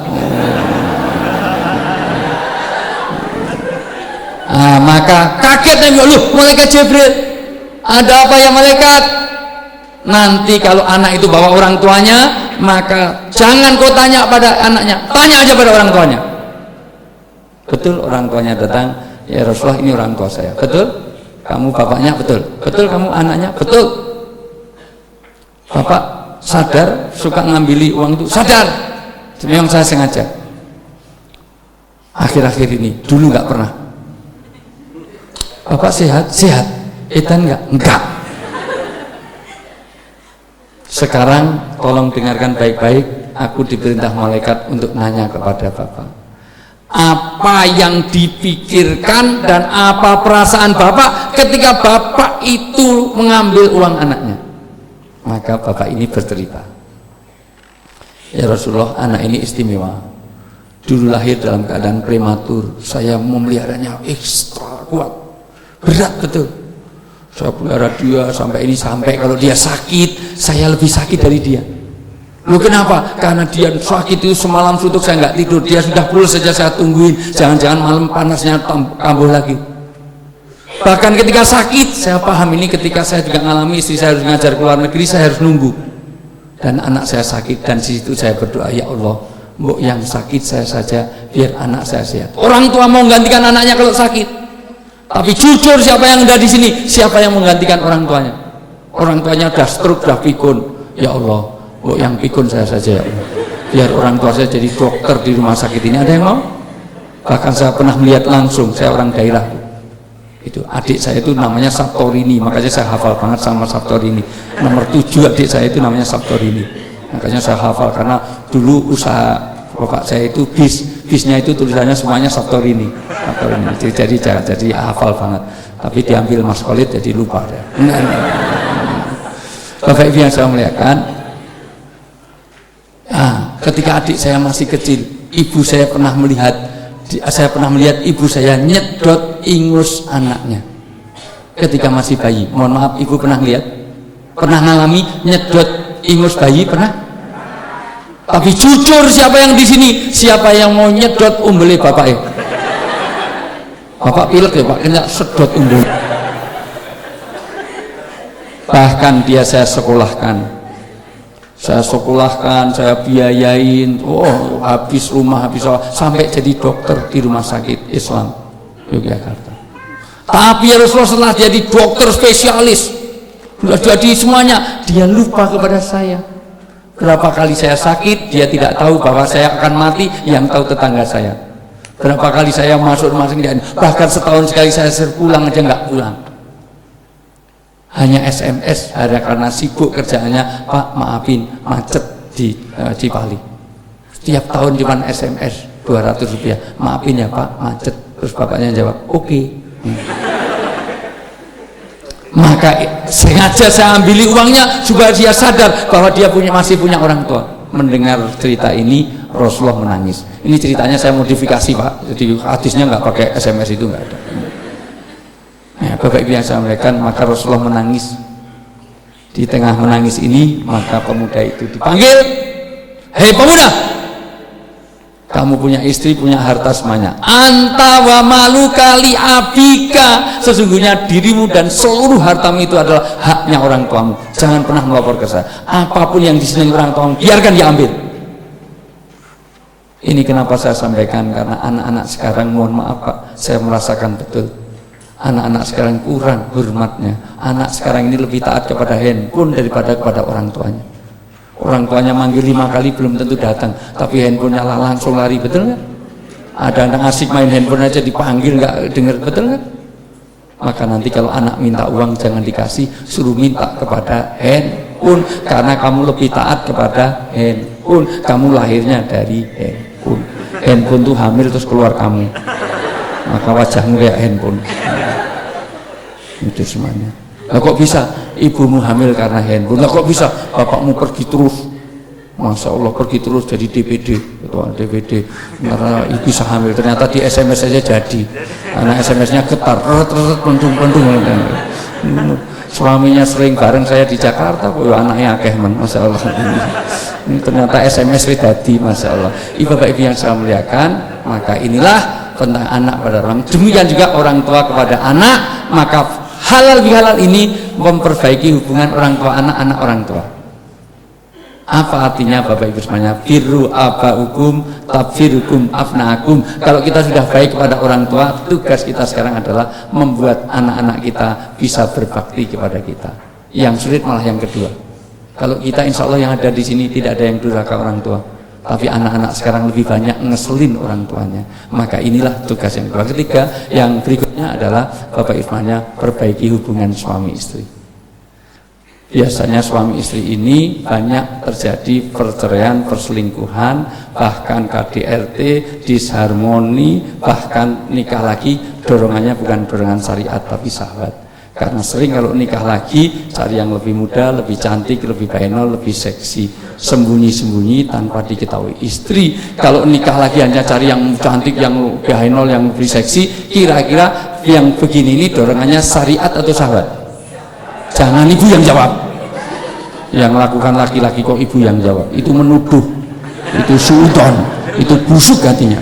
Maka kaget nengok, lu malaikat Jibril, ada apa ya malaikat? Nanti kalau anak itu bawa orang tuanya, maka jangan kau tanya pada anaknya, tanya aja pada orang tuanya. Betul, orang tuanya datang, ya Rasulullah ini orang tua saya. Betul, kamu bapaknya? Betul. Betul, kamu anaknya? Betul. Bapak sadar suka ngambili uang itu? Sadar, memang saya sengaja. Akhir-akhir ini, dulu nggak pernah. Bapak sehat? Sehat. Edan nggak? Enggak. Sekarang tolong dengarkan baik-baik, aku diperintah malaikat untuk nanya kepada Bapak, apa yang dipikirkan dan apa perasaan Bapak ketika Bapak itu mengambil uang anaknya? Maka bapak ini bercerita, ya Rasulullah, anak ini istimewa. Dulu lahir dalam keadaan prematur, saya memeliharanya ekstra kuat, berat betul. Saya pelihara dia sampai kalau dia sakit, saya lebih sakit dari dia. Lu kenapa? Karena dia sakit itu semalam suntuk saya nggak tidur, dia sudah perlu saja saya tungguin, jangan-jangan malam panasnya kambuh lagi. Bahkan ketika sakit, saya paham ini, ketika saya juga mengalami, istri saya harus ngajar ke luar negeri, saya harus nunggu, dan anak saya sakit, dan di situ saya berdoa, ya Allah, mbok yang sakit saya saja, biar anak saya sehat. Orang tua mau menggantikan anaknya kalau sakit, tapi jujur siapa yang ada di sini, siapa yang menggantikan orang tuanya? Orang tuanya udah stroke, udah pikun, ya Allah, mbok yang pikun saya saja ya Allah, biar orang tua saya jadi dokter di rumah sakit ini. Ada yang mau? Bahkan saya pernah melihat langsung, saya orang daerah. Itu adik saya itu namanya Sabtorini, makanya saya hafal banget sama Sabtorini. Nomor 7 adik saya itu namanya Sabtorini, makanya saya hafal, karena dulu usaha bapak saya itu bisnya itu tulisannya semuanya Sabtorini. Jadi hafal banget, tapi diambil Mas Khalid jadi lupa ya. Bapak Ibu yang saya muliakan, ketika adik saya masih kecil, ibu saya pernah melihat ibu saya nyedot ingus anaknya ketika masih bayi. Mohon maaf, ibu pernah lihat? Pernah ngalami nyedot ingus bayi? Pernah? Tapi jujur, siapa yang di sini, siapa yang mau nyedot umbele bapaknya? Bapak pilek ya Pak, kena sedot umbul. Bahkan dia saya sekolahkan, saya biayain, habis rumah, habis sampai jadi dokter di rumah sakit Islam Yogyakarta. Tapi Rasulullah setelah jadi dokter spesialis, sudah jadi semuanya, dia lupa kepada saya. Berapa kali saya sakit, dia tidak tahu bahwa saya akan mati, yang tahu tetangga saya. Berapa kali saya masuk rumah sakit, bahkan setahun sekali saya pulang aja nggak pulang. Hanya SMS, karena sibuk kerjaannya, Pak maafin macet di Cipali. Setiap tahun cuma SMS 200 rupiah, maafin ya Pak macet. Terus bapaknya jawab, oke. Maka sengaja saya ambil uangnya supaya dia sadar bahwa dia masih punya orang tua. Mendengar cerita ini Rasulullah menangis. Ini ceritanya saya modifikasi Pak, jadi hadisnya nggak pakai SMS, itu nggak ada. Ya, Bapak Ibu yang saya muliakan, maka Rasulullah menangis. Di tengah menangis ini, maka pemuda itu dipanggil, hei pemuda, kamu punya istri, punya harta semuanya. Anta wa maluka li abika, sesungguhnya dirimu dan seluruh hartamu itu adalah haknya orang tuamu. Jangan pernah melapor ke saya. Apapun yang disenangi orang tuamu, biarkan dia ambil. Ini kenapa saya sampaikan, karena anak-anak sekarang, mohon maaf Pak, saya merasakan betul. Anak-anak sekarang kurang hormatnya. Anak sekarang ini lebih taat kepada handphone daripada kepada orang tuanya. Orang tuanya manggil 5 kali belum tentu datang, tapi handphonenya langsung lari, betul nggak? Ada anak asik main handphone aja dipanggil nggak dengar, betul nggak? Maka nanti kalau anak minta uang jangan dikasih, suruh minta kepada handphone, karena kamu lebih taat kepada handphone. Kamu lahirnya dari handphone. Handphone tuh hamil terus keluar kamu, maka wajahmu kayak handphone. Itu semuanya. Lah kok bisa ibumu hamil karena handphone? Lah kok bisa bapakmu pergi terus? Masya Allah, pergi terus jadi DPD, ketua DPD, karena ibu bisa hamil. Ternyata di SMS saja jadi. Anak SMS-nya getar, pentung. Suaminya sering bareng saya di Jakarta, kok anaknya akeh men, Masya Allah. Ini ternyata SMS tadi, Masya Allah. Bapak Ibu yang saya muliakan, maka inilah tentang anak pada orang. Demikian juga orang tua kepada anak, maka halal bihalal ini memperbaiki hubungan orang tua anak, anak orang tua. Apa artinya Bapak Ibu semuanya? Birru abaukum tabfirukum afnaakum. Kalau kita sudah baik kepada orang tua, tugas kita sekarang adalah membuat anak-anak kita bisa berbakti kepada kita. Yang sulit malah yang kedua. Kalau kita insya Allah yang ada di sini tidak ada yang durhaka orang tua, tapi anak-anak sekarang lebih banyak ngeselin orang tuanya. Maka inilah tugas yang kedua. Ketiga, yang berikutnya adalah Bapak Ibu semuanya, perbaiki hubungan suami istri. Biasanya suami istri ini banyak terjadi perceraian, perselingkuhan, bahkan KDRT, disharmoni, bahkan nikah lagi dorongannya bukan dorongan syariat tapi syahwat. Karena sering kalau nikah lagi cari yang lebih muda, lebih cantik, lebih bahenol, lebih seksi, sembunyi-sembunyi tanpa diketahui istri. Kalau nikah lagi hanya cari yang cantik, yang bahenol, yang lebih seksi, kira-kira yang begini ini dorongannya syariat atau syahwat? Jangan ibu yang jawab. Yang lakukan laki-laki kok ibu yang jawab? Itu menuduh, itu suudon, itu busuk hatinya.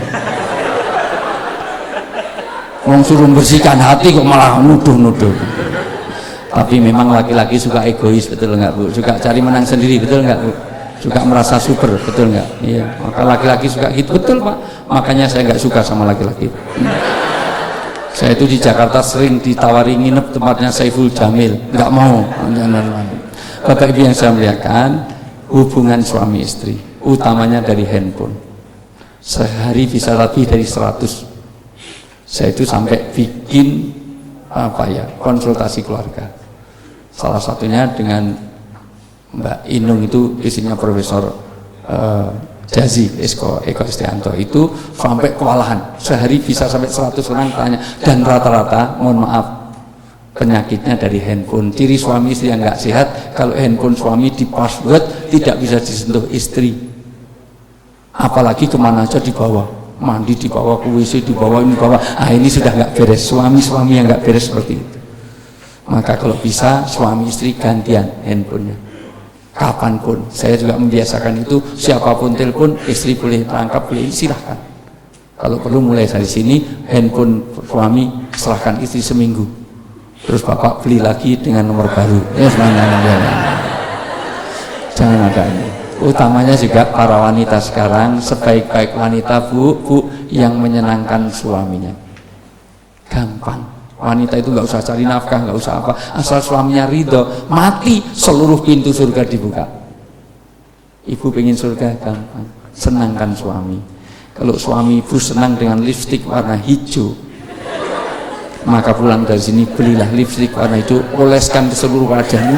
Wong suruh bersihkan hati kok malah nuduh-nuduh. Tapi memang laki-laki suka egois, betul nggak Bu? Suka cari menang sendiri, betul nggak Bu? Suka merasa super, betul nggak? Iya, maka laki-laki suka gitu, betul Pak. Makanya saya nggak suka sama laki-laki. Saya itu di Jakarta sering ditawari nginep tempatnya Saiful Jamil, nggak mau. Bapak Ibu yang saya muliakan, hubungan suami istri, utamanya dari handphone. Sehari bisa lebih dari 100. Saya itu sampai bikin konsultasi keluarga. Salah satunya dengan Mbak Inung, itu isinya Profesor Jazi Eko Istianto, itu sampai kewalahan. Sehari bisa sampai 100 orang tanya, dan rata-rata mohon maaf penyakitnya dari handphone. Ciri suami istri yang nggak sehat kalau handphone suami di password tidak bisa disentuh istri, apalagi kemana aja dibawa, mandi dibawa, ke WC dibawa, ini bawa. Ini sudah nggak beres. Suami-suami yang nggak beres seperti itu. Maka kalau bisa suami istri gantian handphonenya kapanpun. Saya juga membiasakan itu, siapapun telepon istri boleh tangkap, boleh, silahkan. Kalau perlu mulai dari sini, handphone suami serahkan istri seminggu, terus bapak beli lagi dengan nomor baru. Jangan ada ini. Utamanya juga para wanita sekarang, sebaik-baik wanita bu yang menyenangkan suaminya. Gampang. Wanita itu nggak usah cari nafkah, nggak usah apa, asal suaminya ridho, mati seluruh pintu surga dibuka. Ibu pengen surga, gampang. Senangkan suami. Kalau suami ibu senang dengan lipstik warna hijau, maka pulang dari sini belilah lipstik warna hijau, oleskan ke seluruh wajahmu.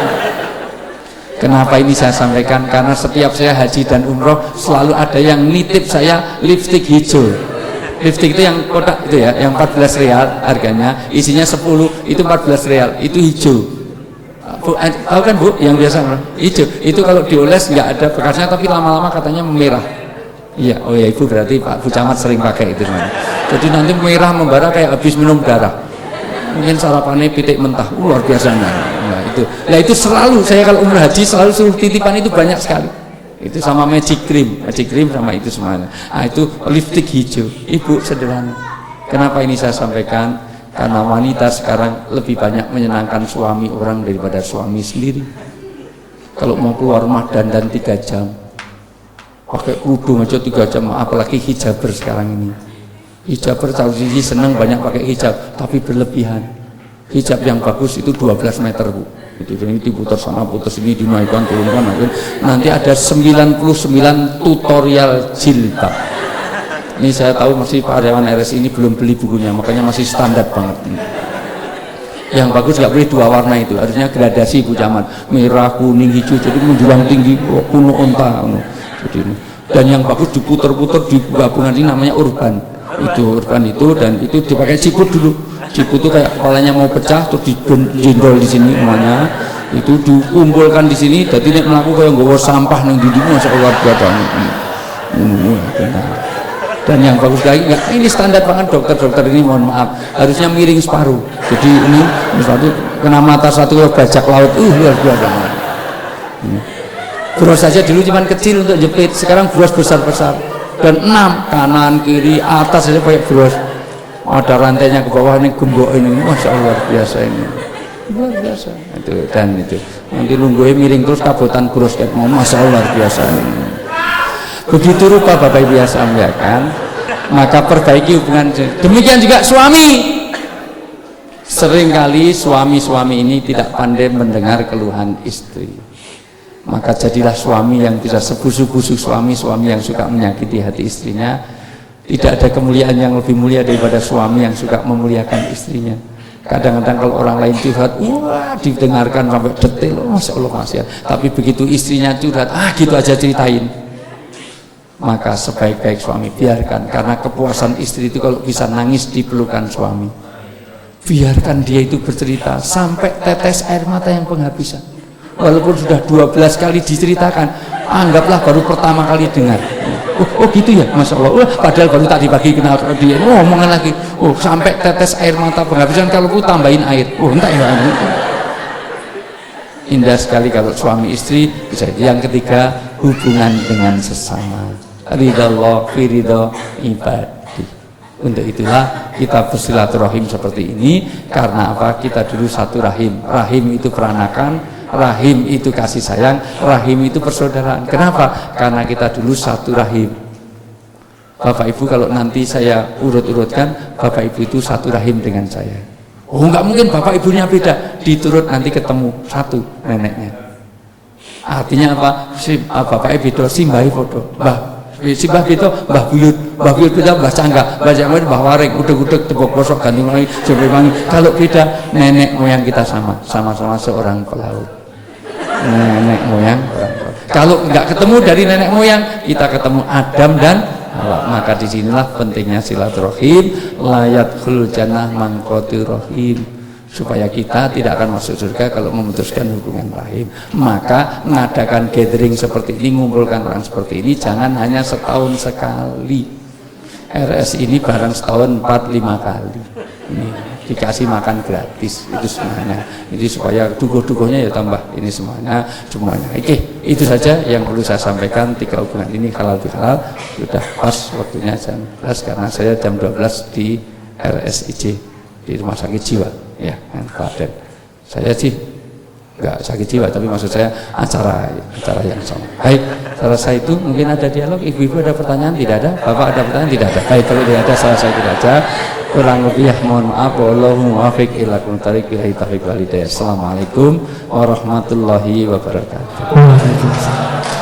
Kenapa ini saya sampaikan? Karena setiap saya haji dan umroh selalu ada yang nitip saya lipstik hijau. Lipstik itu yang kotak itu ya, yang 14 real harganya, isinya 10, itu 14 real, itu hijau. Bu, tahu kan Bu, yang biasa hijau, itu kalau dioles nggak ada bekasnya, tapi lama-lama katanya merah. Iya, oh ya Ibu berarti Pak Bu Camat sering pakai itu teman. Jadi nanti merah membara kayak habis minum darah. Mungkin sarapannya pitik mentah, luar biasa. Nah itu selalu saya kalau umrah haji selalu suruh titipan itu banyak sekali. Itu sama magic cream sama itu semuanya. Nah itu lipstick hijau. Ibu sederhana. Kenapa ini saya sampaikan? Karena wanita sekarang lebih banyak menyenangkan suami orang daripada suami sendiri. Kalau mau keluar rumah dandan 3 jam. Pakai kerudung aja 3 jam, apalagi hijaber sekarang ini. Hijaber tahu sih senang banyak pakai hijab, tapi berlebihan. Hijab yang bagus itu 12 meter Bu. Itu ini diputar sana, putar sini, dinaikkan, turunkan. Nanti ada 99 tutorial jilbab. Ini saya tahu masih Pak Aryawan RS ini belum beli bukunya, makanya masih standar banget. Yang bagus nggak boleh 2 warna itu, harusnya gradasi Bu Camat, merah, kuning, hijau, jadi menjulang tinggi, kuno onta. Dan yang bagus diputer-puter di gabungan ini namanya urban itu dan itu dipakai ciput dulu. Ciput itu kayak kepalanya mau pecah terus dijendol di sini semuanya, itu dikumpulkan di sini, jadi nek mlaku kayak nggawa sampah nang ndi masa luar biasa. Dan yang bagus lagi enggak, ini standar banget dokter ini, mohon maaf harusnya miring separuh, jadi ini misalnya kena mata satu bajak laut, luar biasa. Bros saja dulu cuman kecil untuk jepit, sekarang bros besar-besar dan 6 kanan kiri atas saja pakai bros, ada rantainya ke bawah, ini gembok ini, masya Allah luar biasa ini, luar biasa itu. Dan itu nanti lungguhnya miring terus kabotan bros kayak mau, masya Allah luar biasa ini. Begitu rupa Bapak Ibu yang saya muliakan, maka perbaiki hubungan. Demikian juga suami. Seringkali suami-suami ini tidak pandai mendengar keluhan istri. Maka jadilah suami yang bisa sebusuk-busuk, suami yang suka menyakiti hati istrinya. Tidak ada kemuliaan yang lebih mulia daripada suami yang suka memuliakan istrinya. Kadang-kadang kalau orang lain curhat, wah didengarkan sampai detail, masya Allah kasihan. Tapi begitu istrinya curhat, gitu aja ceritain. Maka sebaik-baik suami biarkan, karena kepuasan istri itu kalau bisa nangis di pelukan suami. Biarkan dia itu bercerita sampai tetes air mata yang penghabisan. Walaupun sudah 12 kali diceritakan, anggaplah baru pertama kali dengar. Oh gitu ya, masya Allah. Padahal baru tadi pagi kenal dia, omongan lagi. Sampai tetes air mata penghabisan, kalau aku tambahin air. Entah ya. Indah sekali kalau suami istri bisa. Yang ketiga, hubungan dengan sesama. Ridallah fi ridha ibadi. Untuk itulah kita bersilaturahim seperti ini. Karena apa? Kita dulu satu rahim. Rahim itu peranakan, rahim itu kasih sayang, rahim itu persaudaraan. Kenapa? Karena kita dulu satu rahim. Bapak Ibu kalau nanti saya urut-urutkan, Bapak Ibu itu satu rahim dengan saya. Nggak mungkin Bapak Ibunya beda. Diturut nanti ketemu satu neneknya. Artinya apa? Bapak Ibu beda, simbahi foto. Simbah beda, Mbah Buyut beda, Mbah Cangga, Mbah Jamal, Mbah Waring, udeg-udeg, tebok bosok, ganti wangi, jembe wangi. Kalau beda, nenek moyang kita sama-sama seorang pelaut. Nenek moyang orang pelaut. Kalau nggak ketemu dari nenek moyang, kita ketemu Adam dan Hawa. Maka disinilah pentingnya silaturahim, layat khul jannah man qatirahim. Supaya kita tidak akan masuk surga kalau memutuskan hubungan rahim. Maka mengadakan gathering seperti ini, mengumpulkan orang seperti ini, jangan hanya setahun sekali. RS ini barang setahun 4-5 kali. Ini dikasih makan gratis, itu semuanya. Jadi supaya dukuh-dukuhnya ya tambah ini semuanya. Oke, itu saja yang perlu saya sampaikan. 3 hubungan ini halal bihalal. Sudah pas waktunya jam 11 karena saya jam 12 di RSIJ di rumah sakit jiwa ya kan Klaten. Saya sih enggak sakit jiwa, tapi maksud saya acara yang sama. Baik, selesai itu mungkin ada dialog. Ibu-ibu ada pertanyaan? Tidak ada. Bapak ada pertanyaan? Tidak ada. Baik, kalau tidak ada selesai itu saja. Kurang lebih ya mohon maaf. Wallahu muwaffiq ila aqwamit thoriq ila taufiq wal hidayah. Assalamualaikum warahmatullahi wabarakatuh.